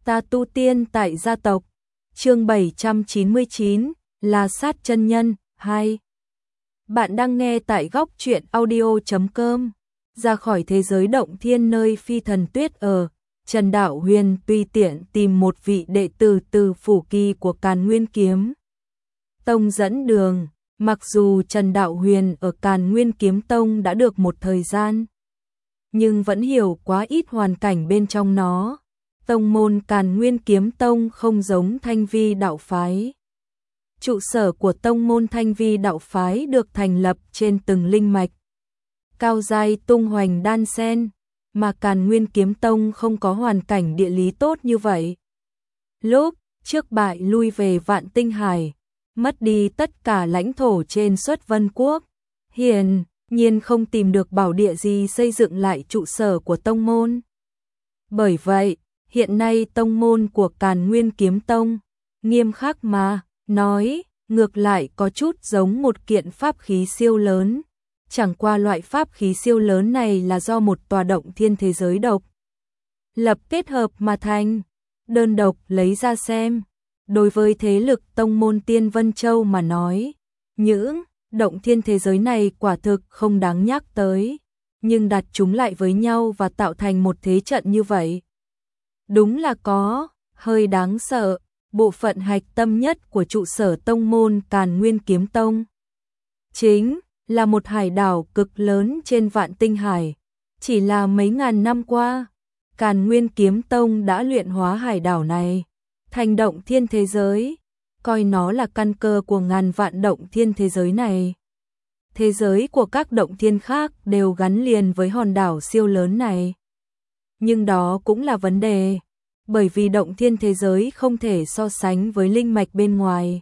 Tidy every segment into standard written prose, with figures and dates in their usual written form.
Ta tu tiên tại gia tộc. Chương 799, La Sát chân nhân 2. Bạn đang nghe tại góc truyện audio.com. Ra khỏi thế giới động thiên nơi phi thần tuyết ở, Trần Đạo Huyền tùy tiện tìm một vị đệ tử từ phủ kỳ của Càn Nguyên Kiếm Tông dẫn đường. Mặc dù Trần Đạo Huyền ở Càn Nguyên Kiếm Tông đã được một thời gian, nhưng vẫn hiểu quá ít hoàn cảnh bên trong nó. Tông môn Càn Nguyên Kiếm Tông không giống Thanh Vi đạo phái. Trụ sở của tông môn Thanh Vi đạo phái được thành lập trên từng linh mạch cao giai tung hoành đan sen, mà Càn Nguyên Kiếm Tông không có hoàn cảnh địa lý tốt như vậy. Lúc trước bại lui về Vạn Tinh Hải, mất đi tất cả lãnh thổ trên Xuất Vân Quốc, hiển nhiên không tìm được bảo địa gì xây dựng lại trụ sở của tông môn. Bởi vậy, hiện nay tông môn của Càn Nguyên Kiếm Tông, nghiêm khắc mà nói, ngược lại có chút giống một kiện pháp khí siêu lớn. Chẳng qua loại pháp khí siêu lớn này là do một tòa động thiên thế giới độc lập kết hợp mà thành. Đơn độc lấy ra xem, đối với thế lực tông môn Tiên Vân Châu mà nói, những động thiên thế giới này quả thực không đáng nhắc tới, nhưng đặt chúng lại với nhau và tạo thành một thế trận như vậy, đúng là có hơi đáng sợ. Bộ phận hạch tâm nhất của trụ sở tông môn Càn Nguyên Kiếm Tông chính là một hải đảo cực lớn trên Vạn Tinh Hải. Chỉ là mấy ngàn năm qua, Càn Nguyên Kiếm Tông đã luyện hóa hải đảo này thành động thiên thế giới, coi nó là căn cơ của ngàn vạn động thiên thế giới này. Thế giới của các động thiên khác đều gắn liền với hòn đảo siêu lớn này. Nhưng đó cũng là vấn đề, bởi vì động thiên thế giới không thể so sánh với linh mạch bên ngoài.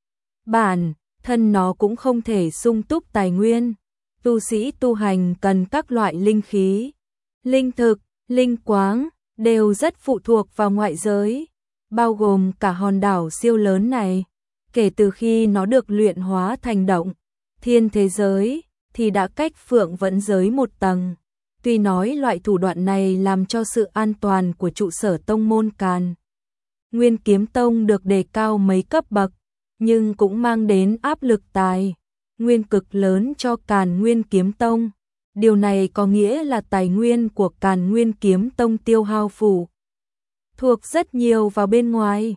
Bản thân nó cũng không thể sung túc tài nguyên. Tu sĩ tu hành cần các loại linh khí, linh thực, linh quáng, đều rất phụ thuộc vào ngoại giới, bao gồm cả hòn đảo siêu lớn này. Kể từ khi nó được luyện hóa thành động thiên thế giới, thì đã cách Phượng Vẫn giới một tầng. Tuy nói loại thủ đoạn này làm cho sự an toàn của trụ sở tông môn Càn Nguyên Kiếm Tông được đề cao mấy cấp bậc, nhưng cũng mang đến áp lực tài nguyên cực lớn cho Càn Nguyên Kiếm Tông. Điều này có nghĩa là tài nguyên của Càn Nguyên Kiếm Tông tiêu hao phụ thuộc rất nhiều vào bên ngoài.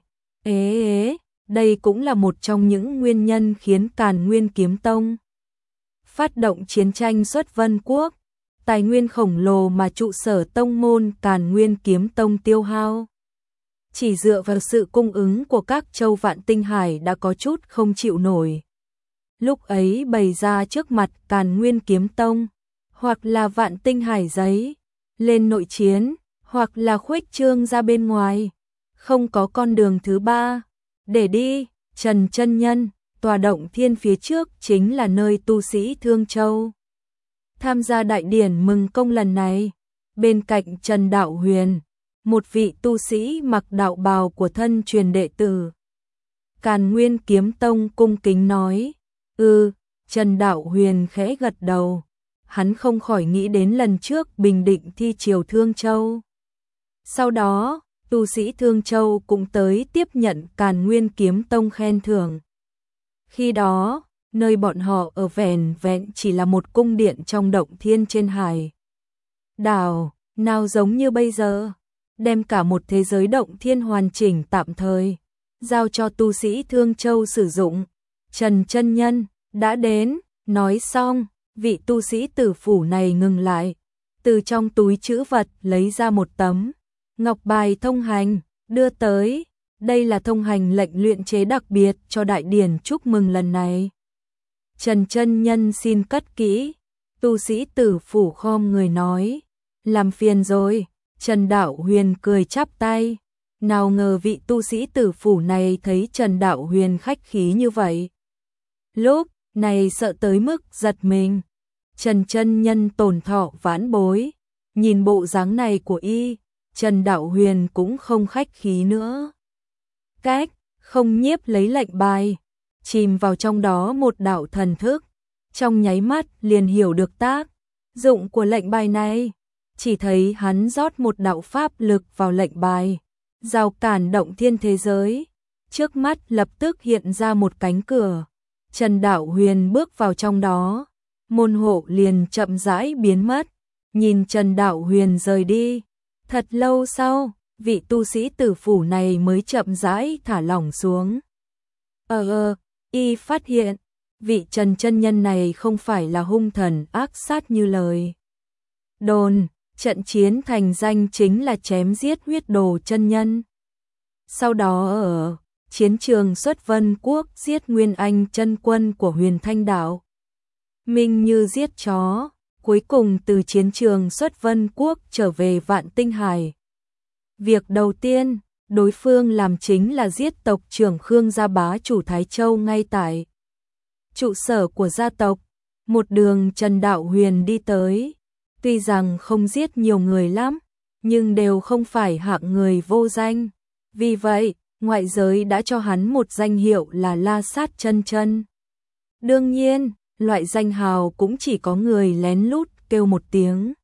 Đây cũng là một trong những nguyên nhân khiến Càn Nguyên Kiếm Tông phát động chiến tranh Xuất Vân Quốc. Tài nguyên khổng lồ mà trụ sở tông môn Càn Nguyên Kiếm Tông tiêu hao, chỉ dựa vào sự cung ứng của các châu Vạn Tinh Hải đã có chút không chịu nổi. Lúc ấy bày ra trước mặt Càn Nguyên Kiếm Tông, hoặc là Vạn Tinh Hải giấy lên nội chiến, hoặc là khuếch trương ra bên ngoài, không có con đường thứ ba để đi. Trần chân nhân, tòa động thiên phía trước chính là nơi tu sĩ Thương Châu tham gia đại điển mừng công lần này. Bên cạnh Trần Đạo Huyền, một vị tu sĩ mặc đạo bào của thân truyền đệ tử Càn Nguyên Kiếm Tông cung kính nói. Trần Đạo Huyền khẽ gật đầu. Hắn không khỏi nghĩ đến lần trước bình định thi triều Thương Châu. Sau đó, tu sĩ Thương Châu cũng tới tiếp nhận Càn Nguyên Kiếm Tông khen thưởng. Khi đó, nơi bọn họ ở vẻn vẹn chỉ là một cung điện trong động thiên trên hải đảo, nào giống như bây giờ, đem cả một thế giới động thiên hoàn chỉnh tạm thời giao cho tu sĩ Thương Châu sử dụng. Trần chân nhân đã đến. Nói xong, vị tu sĩ tử phủ này ngừng lại, từ trong túi trữ vật lấy ra một tấm ngọc bài thông hành, đưa tới. Đây là thông hành lệnh luyện chế đặc biệt cho đại điển chúc mừng lần này. Trần chân nhân xin cất kỹ. Tu sĩ tử phủ khom người nói. Làm phiền rồi. Trần Đạo Huyền cười chắp tay. Nào ngờ vị tu sĩ tử phủ này thấy Trần Đạo Huyền khách khí như vậy, lúc này sợ tới mức giật mình. Trần chân nhân tổn thọ vãn bối. Nhìn bộ dáng này của y, Trần Đạo Huyền cũng không khách khí nữa. Cách không nhiếp lấy lệnh bài, chìm vào trong đó một đạo thần thức, trong nháy mắt liền hiểu được tác dụng của lệnh bài này. Chỉ thấy hắn rót một đạo pháp lực vào lệnh bài, rào cản động thiên thế giới. Trước mắt lập tức hiện ra một cánh cửa. Trần Đạo Huyền bước vào trong đó, môn hộ liền chậm rãi biến mất. Nhìn Trần Đạo Huyền rời đi, thật lâu sau, vị tu sĩ tử phủ này mới chậm rãi thả lỏng xuống. Y phát hiện, vị Trần chân nhân này không phải là hung thần ác sát như lời đồn, trận chiến thành danh chính là chém giết huyết đồ chân nhân. Sau đó ở chiến trường Xuất Vân Quốc giết Nguyên Anh chân quân của Huyền Thanh Đạo. Minh như giết chó, cuối cùng từ chiến trường Xuất Vân Quốc trở về Vạn Tinh Hải. Việc đầu tiên, đối phương làm chính là giết tộc trưởng Khương gia bá chủ Thái Châu ngay tại trụ sở của gia tộc. Một đường Trần Đạo Huyền đi tới, tuy rằng không giết nhiều người lắm, nhưng đều không phải hạng người vô danh. Vì vậy, ngoại giới đã cho hắn một danh hiệu là La Sát Chân Chân. Đương nhiên, loại danh hào cũng chỉ có người lén lút kêu một tiếng.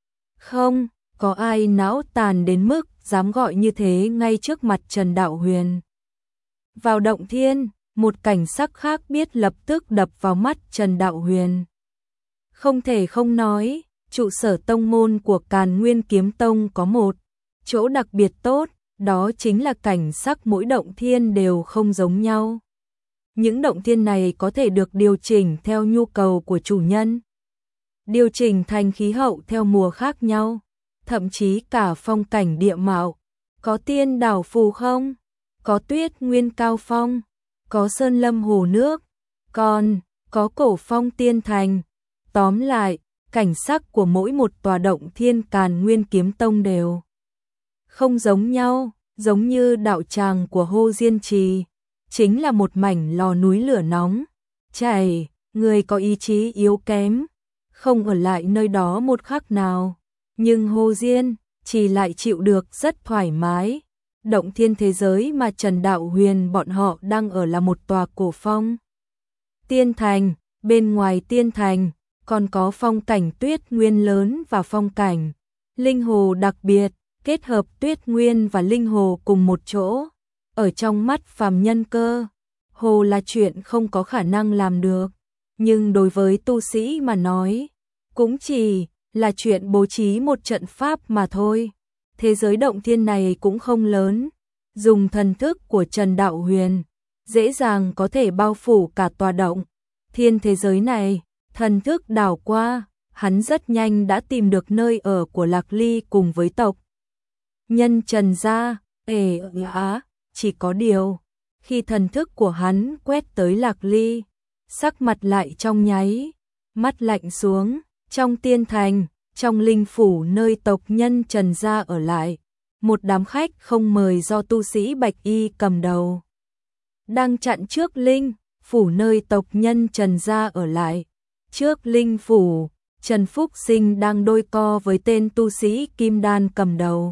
Không có ai não tàn đến mức dám gọi như thế ngay trước mặt Trần Đạo Huyền. Vào động thiên, một cảnh sắc khác biết lập tức đập vào mắt Trần Đạo Huyền. Không thể không nói, trụ sở tông môn của Càn Nguyên Kiếm Tông có một chỗ đặc biệt tốt, đó chính là cảnh sắc mỗi động thiên đều không giống nhau. Những động thiên này có thể được điều chỉnh theo nhu cầu của chủ nhân, điều chỉnh thành khí hậu theo mùa khác nhau, thậm chí cả phong cảnh địa mạo. Có tiên đảo phù không? Có tuyết nguyên cao phong, có sơn lâm hồ nước, còn có cổ phong tiên thành. Tóm lại, cảnh sắc của mỗi một tòa động thiên Càn Nguyên Kiếm Tông đều không giống nhau, giống như đạo tràng của Hồ Diên Trì, chính là một mảnh lò núi lửa nóng chảy, người có ý chí yếu kém không ở lại nơi đó một khắc nào, nhưng Hồ Diên Trì lại chịu được rất thoải mái. Động thiên thế giới mà Trần Đạo Huyền bọn họ đang ở là một tòa cổ phong tiên thành, bên ngoài tiên thành còn có phong cảnh tuyết nguyên lớn và phong cảnh linh hồ đặc biệt, kết hợp tuyết nguyên và linh hồ cùng một chỗ. Ở trong mắt phàm nhân cơ hồ là chuyện không có khả năng làm được, nhưng đối với tu sĩ mà nói, cũng chỉ là chuyện bố trí một trận pháp mà thôi. Thế giới động thiên này cũng không lớn, dùng thần thức của Trần Đạo Huyền, dễ dàng có thể bao phủ cả tòa động thiên thế giới này. Thần thức đảo qua, hắn rất nhanh đã tìm được nơi ở của Lạc Ly cùng với tộc nhân Trần gia. Chỉ có điều, khi thần thức của hắn quét tới Lạc Ly, sắc mặt lại trong nháy mắt lạnh xuống. Trong tiên thành, trong linh phủ nơi tộc nhân Trần gia ở lại, một đám khách không mời do tu sĩ Bạch Y cầm đầu đang chặn trước linh phủ nơi tộc nhân Trần gia ở lại. Trước linh phủ, Trần Phúc Sinh đang đôi co với tên tu sĩ Kim Đan cầm đầu.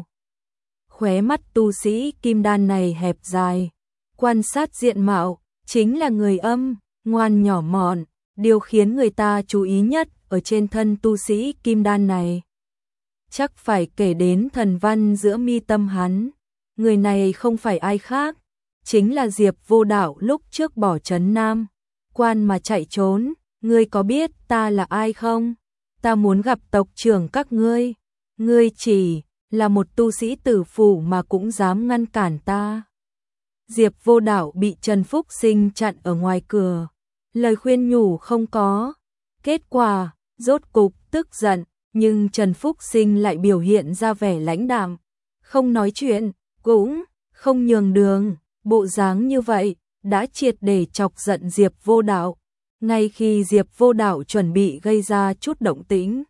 Khóe mắt tu sĩ Kim Đan này hẹp dài, quan sát diện mạo, chính là người âm, ngoan nhỏ mọn. Điều khiến người ta chú ý nhất ở trên thân tu sĩ Kim Đan này, chắc phải kể đến thần văn giữa mi tâm hắn. Người này không phải ai khác, chính là Diệp Vô Đạo lúc trước bỏ trấn Nam Quan mà chạy trốn. Ngươi có biết ta là ai không? Ta muốn gặp tộc trưởng các ngươi. Ngươi chỉ là một tu sĩ tử phủ mà cũng dám ngăn cản ta. Diệp Vô Đạo bị Trần Phúc Sinh chặn ở ngoài cửa. Lời khuyên nhủ không có. Kết quả, rốt cục tức giận, nhưng Trần Phúc Sinh lại biểu hiện ra vẻ lãnh đạm, không nói chuyện, cũng không nhường đường. Bộ dáng như vậy đã triệt để chọc giận Diệp Vô Đạo. Ngay khi Diệp Vô Đạo chuẩn bị gây ra chút động tĩnh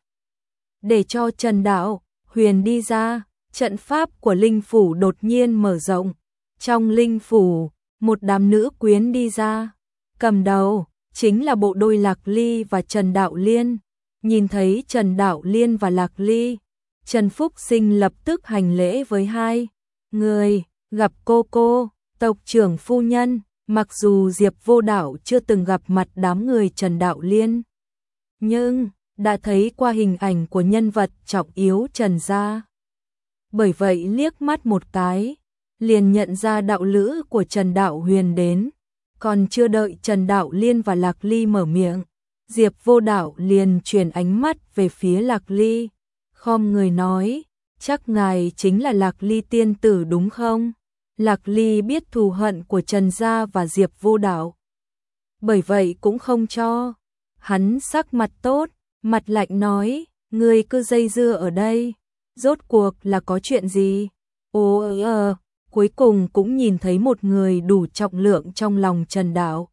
để cho Trần Đạo Huyền đi ra, trận pháp của linh phủ đột nhiên mở rộng. Trong linh phủ, một đám nữ quyến đi ra, cầm đầu chính là bộ đôi Lạc Ly và Trần Đạo Liên. Nhìn thấy Trần Đạo Liên và Lạc Ly, Trần Phúc Sinh lập tức hành lễ với hai người, gặp cô, tộc trưởng phu nhân. Mặc dù Diệp Vô Đạo chưa từng gặp mặt đám người Trần Đạo Liên, nhưng đã thấy qua hình ảnh của nhân vật trọng yếu Trần gia. Bởi vậy liếc mắt một cái, liền nhận ra đạo lữ của Trần Đạo Huyền đến. Còn chưa đợi Trần Đạo Liên và Lạc Ly mở miệng, Diệp Vô Đạo liền chuyển ánh mắt về phía Lạc Ly, khom người nói, chắc ngài chính là Lạc Ly tiên tử đúng không? Lạc Ly biết thù hận của Trần gia và Diệp Vô Đạo, bởi vậy cũng không cho. Hắn sắc mặt tốt, mặt lạnh nói, ngươi cứ dây dưa ở đây, rốt cuộc là có chuyện gì? Cuối cùng cũng nhìn thấy một người đủ trọng lượng trong lòng Trần Đạo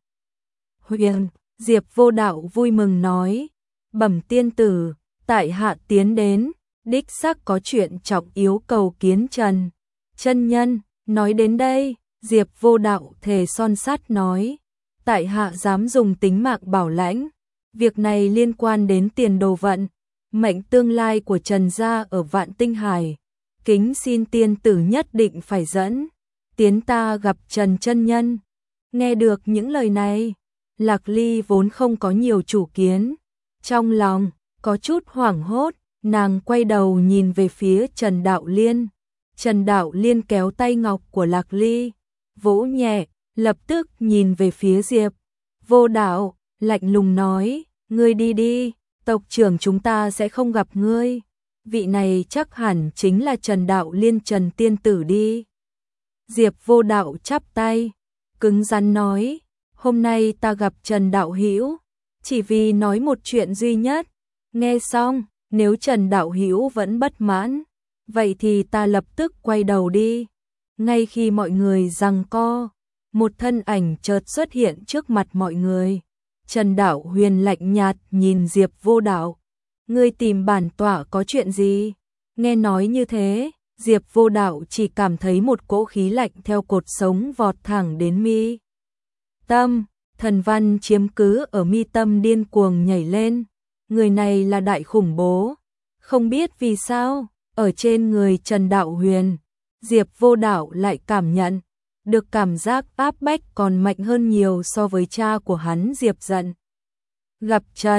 Huyền. Diệp Vô Đạo vui mừng nói, bẩm tiên tử, tại hạ tiến đến, đích xác có chuyện trọng yếu cầu kiến Trần chân nhân. Nói đến đây, Diệp Vô Đạo thề son sắt nói, tại hạ dám dùng tính mạng bảo lãnh, việc này liên quan đến tiền đồ vận, mệnh tương lai của Trần gia ở Vạn Tinh Hải, kính xin tiên tử nhất định phải dẫn tiến ta gặp Trần chân nhân. Nghe được những lời này, Lạc Ly vốn không có nhiều chủ kiến, trong lòng có chút hoảng hốt, nàng quay đầu nhìn về phía Trần Đạo Liên. Trần Đạo Liên kéo tay ngọc của Lạc Ly, vỗ nhẹ, lập tức nhìn về phía Diệp Vô Đạo, lạnh lùng nói, ngươi đi đi, tộc trưởng chúng ta sẽ không gặp ngươi. Vị này chắc hẳn chính là Trần Đạo Liên Trần tiên tử đi. Diệp Vô Đạo chắp tay, cứng rắn nói, hôm nay ta gặp Trần Đạo Hữu chỉ vì nói một chuyện duy nhất. Nghe xong, nếu Trần Đạo Hữu vẫn bất mãn, vậy thì ta lập tức quay đầu đi. Ngay khi mọi người giằng co, một thân ảnh chợt xuất hiện trước mặt mọi người. Trần Đạo Huyền lạnh nhạt nhìn Diệp Vô Đạo, ngươi tìm bản tọa có chuyện gì? Nghe nói như thế, Diệp Vô Đạo chỉ cảm thấy một cỗ khí lạnh theo cột sống vọt thẳng đến mi tâm, thần văn chiếm cứ ở mi tâm điên cuồng nhảy lên. Người này là đại khủng bố. Không biết vì sao, ở trên người Trần Đạo Huyền, Diệp Vô Đạo lại cảm nhận được cảm giác áp bách còn mạnh hơn nhiều so với cha của hắn Diệp Dận. Gặp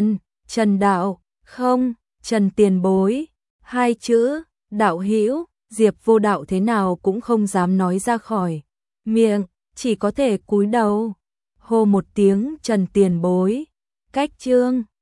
Trần Đạo, không, Trần tiền bối, hai chữ, đạo hữu, Diệp Vô Đạo thế nào cũng không dám nói ra khỏi miệng, chỉ có thể cúi đầu, hô một tiếng Trần tiền bối. Cách chương